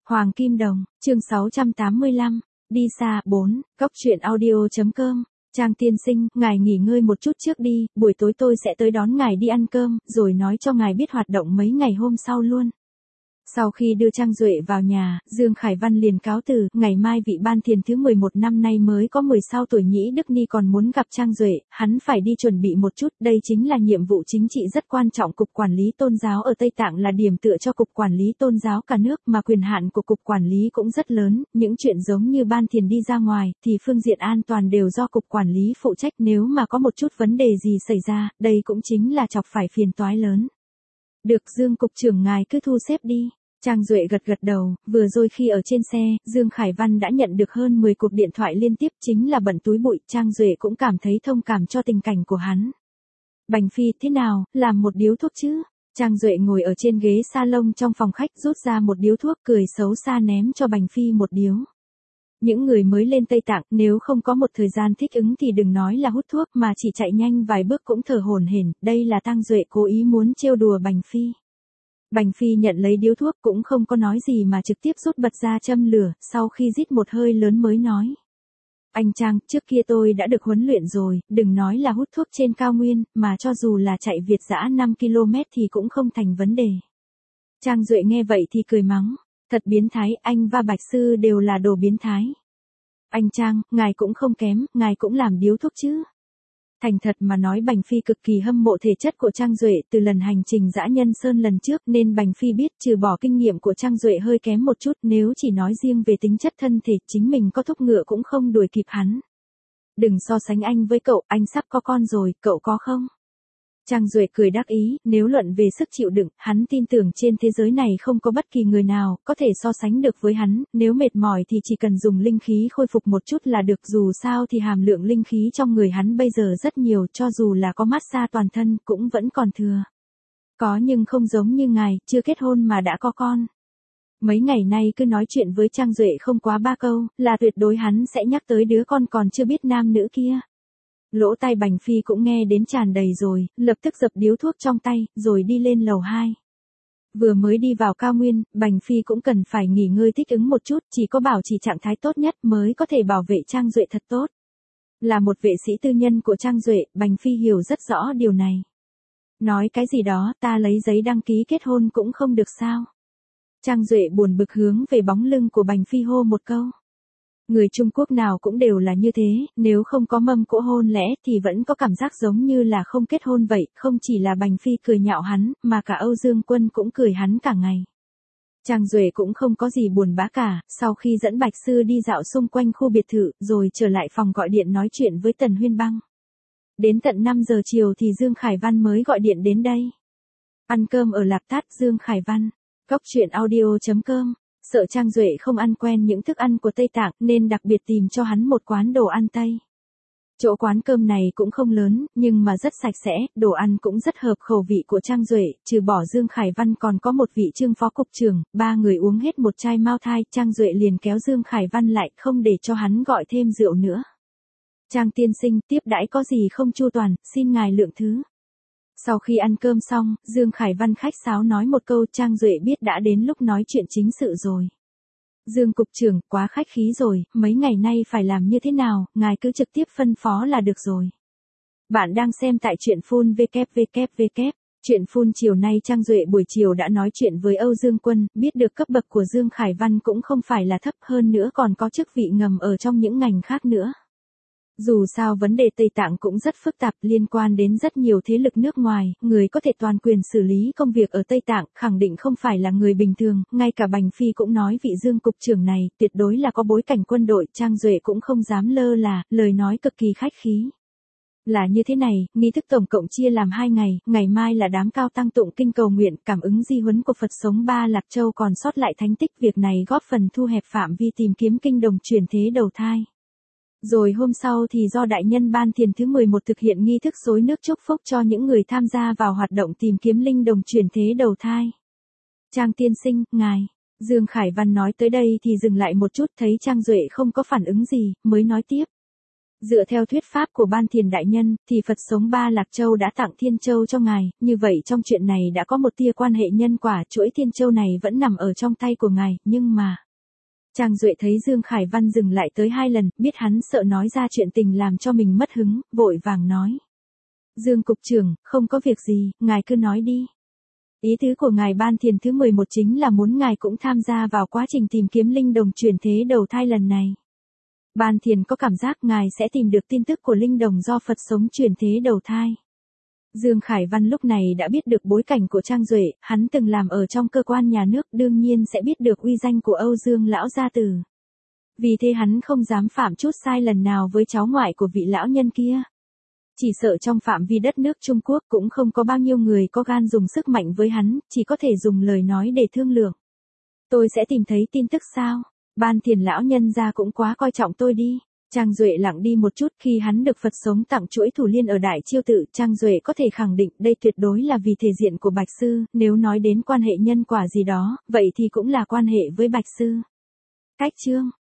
Hoàng Kim Đồng, chương 685, đi xa 4, Cóc truyện audio.com, Trang tiên sinh, ngài nghỉ ngơi một chút trước đi, buổi tối tôi sẽ tới đón ngài đi ăn cơm, rồi nói cho ngài biết hoạt động mấy ngày hôm sau luôn. Sau khi đưa Trang Duệ vào nhà, Dương Khải Văn liền cáo từ, ngày mai vị ban thiền thứ 11 năm nay mới có 10 sau tuổi Nhĩ Đức Ni còn muốn gặp Trang Duệ, hắn phải đi chuẩn bị một chút, đây chính là nhiệm vụ chính trị rất quan trọng. Cục Quản lý Tôn giáo ở Tây Tạng là điểm tựa cho Cục Quản lý Tôn giáo cả nước, mà quyền hạn của Cục Quản lý cũng rất lớn, những chuyện giống như ban thiền đi ra ngoài, thì phương diện an toàn đều do Cục Quản lý phụ trách, nếu mà có một chút vấn đề gì xảy ra, đây cũng chính là chọc phải phiền toái lớn. Được, Dương Cục trưởng ngài cứ thu xếp đi. Trang Duệ gật gật đầu, vừa rồi khi ở trên xe, Dương Khải Văn đã nhận được hơn 10 cuộc điện thoại liên tiếp, chính là bận túi bụi. Trang Duệ cũng cảm thấy thông cảm cho tình cảnh của hắn. Bành Phi, thế nào, làm một điếu thuốc chứ? Trang Duệ ngồi ở trên ghế salon trong phòng khách rút ra một điếu thuốc, cười xấu xa ném cho Bành Phi một điếu. Những người mới lên Tây Tạng, nếu không có một thời gian thích ứng thì đừng nói là hút thuốc, mà chỉ chạy nhanh vài bước cũng thở hổn hển. Đây là Trang Duệ cố ý muốn trêu đùa Bành Phi. Bành Phi nhận lấy điếu thuốc cũng không có nói gì mà trực tiếp rút bật ra châm lửa, sau khi rít một hơi lớn mới nói. Anh Trang, trước kia tôi đã được huấn luyện rồi, đừng nói là hút thuốc trên cao nguyên, mà cho dù là chạy Việt dã 5 km thì cũng không thành vấn đề. Trang Duệ nghe vậy thì cười mắng, thật biến thái, anh và Bạch Sư đều là đồ biến thái. Anh Trang, ngài cũng không kém, ngài cũng làm điếu thuốc chứ. Thành thật mà nói, Bành Phi cực kỳ hâm mộ thể chất của Trang Duệ từ lần hành trình dã nhân sơn lần trước, nên Bành Phi biết trừ bỏ kinh nghiệm của Trang Duệ hơi kém một chút, nếu chỉ nói riêng về tính chất thân thể, chính mình có thúc ngựa cũng không đuổi kịp hắn. Đừng so sánh anh với cậu, anh sắp có con rồi, cậu có không? Trang Duệ cười đắc ý, nếu luận về sức chịu đựng, hắn tin tưởng trên thế giới này không có bất kỳ người nào có thể so sánh được với hắn, nếu mệt mỏi thì chỉ cần dùng linh khí khôi phục một chút là được, dù sao thì hàm lượng linh khí trong người hắn bây giờ rất nhiều, cho dù là có massage toàn thân cũng vẫn còn thừa. Có nhưng không giống như ngài, chưa kết hôn mà đã có con. Mấy ngày nay cứ nói chuyện với Trang Duệ không quá 3 câu, là tuyệt đối hắn sẽ nhắc tới đứa con còn chưa biết nam nữ kia. Lỗ tai Bành Phi cũng nghe đến tràn đầy rồi, lập tức dập điếu thuốc trong tay, rồi đi lên lầu 2. Vừa mới đi vào cao nguyên, Bành Phi cũng cần phải nghỉ ngơi thích ứng một chút, chỉ có bảo trì trạng thái tốt nhất mới có thể bảo vệ Trang Duệ thật tốt. Là một vệ sĩ tư nhân của Trang Duệ, Bành Phi hiểu rất rõ điều này. Nói cái gì đó, ta lấy giấy đăng ký kết hôn cũng không được sao? Trang Duệ buồn bực hướng về bóng lưng của Bành Phi hô một câu. Người Trung Quốc nào cũng đều là như thế, nếu không có mâm cỗ hôn lễ thì vẫn có cảm giác giống như là không kết hôn vậy, không chỉ là Bành Phi cười nhạo hắn, mà cả Âu Dương Quân cũng cười hắn cả ngày. Trang Duệ cũng không có gì buồn bã cả, sau khi dẫn Bạch Sư đi dạo xung quanh khu biệt thự, rồi trở lại phòng gọi điện nói chuyện với Tần Huyên Băng. Đến tận 5 giờ chiều thì Dương Khải Văn mới gọi điện đến đây. Ăn cơm ở Lạp Tát, Dương Khải Văn, Cóc truyện audio.com. Sợ Trang Duệ không ăn quen những thức ăn của Tây Tạng nên đặc biệt tìm cho hắn một quán đồ ăn Tây. Chỗ quán cơm này cũng không lớn, nhưng mà rất sạch sẽ, đồ ăn cũng rất hợp khẩu vị của Trang Duệ, trừ bỏ Dương Khải Văn còn có một vị Trương phó cục trưởng, 3 người uống hết một chai Mao Thai, Trang Duệ liền kéo Dương Khải Văn lại, không để cho hắn gọi thêm rượu nữa. Trang tiên sinh, tiếp đãi có gì không chu toàn, xin ngài lượng thứ. Sau khi ăn cơm xong, Dương Khải Văn khách sáo nói một câu, Trang Duệ biết đã đến lúc nói chuyện chính sự rồi. Dương Cục trưởng, quá khách khí rồi, mấy ngày nay phải làm như thế nào, ngài cứ trực tiếp phân phó là được rồi. Bạn đang xem tại truyện Phun www. Truyện Phun chiều nay Trang Duệ buổi chiều đã nói chuyện với Âu Dương Quân, biết được cấp bậc của Dương Khải Văn cũng không phải là thấp, hơn nữa còn có chức vị ngầm ở trong những ngành khác nữa. Dù sao vấn đề Tây Tạng cũng rất phức tạp, liên quan đến rất nhiều thế lực nước ngoài, người có thể toàn quyền xử lý công việc ở Tây Tạng, khẳng định không phải là người bình thường, ngay cả Bành Phi cũng nói vị Dương Cục trưởng này, tuyệt đối là có bối cảnh quân đội, Trang Duệ cũng không dám lơ là, lời nói cực kỳ khách khí. Là như thế này, nghi thức tổng cộng chia làm 2 ngày, ngày mai là đám cao tăng tụng kinh cầu nguyện, cảm ứng di huấn của Phật sống Ba Lạc Châu còn sót lại thánh tích, việc này góp phần thu hẹp phạm vi tìm kiếm kinh đồng chuyển thế đầu thai. Rồi hôm sau thì do đại nhân ban thiền thứ 11 thực hiện nghi thức xối nước chúc phúc cho những người tham gia vào hoạt động tìm kiếm linh đồng chuyển thế đầu thai. Trang tiên sinh, ngài, Dương Khải Văn nói tới đây thì dừng lại một chút, thấy Trang Duệ không có phản ứng gì, mới nói tiếp. Dựa theo thuyết pháp của Ban Thiền Đại Nhân, thì Phật sống Ba Lạc Châu đã tặng Thiên Châu cho ngài, như vậy trong chuyện này đã có một tia quan hệ nhân quả, chuỗi Thiên Châu này vẫn nằm ở trong tay của ngài, nhưng mà... Trang Duệ thấy Dương Khải Văn dừng lại tới 2 lần, biết hắn sợ nói ra chuyện tình làm cho mình mất hứng, vội vàng nói. Dương Cục trưởng, không có việc gì, ngài cứ nói đi. Ý tứ của ngài Ban Thiền thứ 11 chính là muốn ngài cũng tham gia vào quá trình tìm kiếm linh đồng chuyển thế đầu thai lần này. Ban Thiền có cảm giác ngài sẽ tìm được tin tức của linh đồng do Phật sống chuyển thế đầu thai. Dương Khải Văn lúc này đã biết được bối cảnh của Trang Duệ, hắn từng làm ở trong cơ quan nhà nước, đương nhiên sẽ biết được uy danh của Âu Dương lão gia tử. Vì thế hắn không dám phạm chút sai lần nào với cháu ngoại của vị lão nhân kia. Chỉ sợ trong phạm vi đất nước Trung Quốc cũng không có bao nhiêu người có gan dùng sức mạnh với hắn, chỉ có thể dùng lời nói để thương lượng. Tôi sẽ tìm thấy tin tức sao? Ban Thiền lão nhân gia cũng quá coi trọng tôi đi. Trang Duệ lặng đi một chút, khi hắn được Phật sống tặng chuỗi thủ liên ở Đại Chiêu Tự, Trang Duệ có thể khẳng định đây tuyệt đối là vì thể diện của Bạch Sư, nếu nói đến quan hệ nhân quả gì đó, vậy thì cũng là quan hệ với Bạch Sư. Cách chương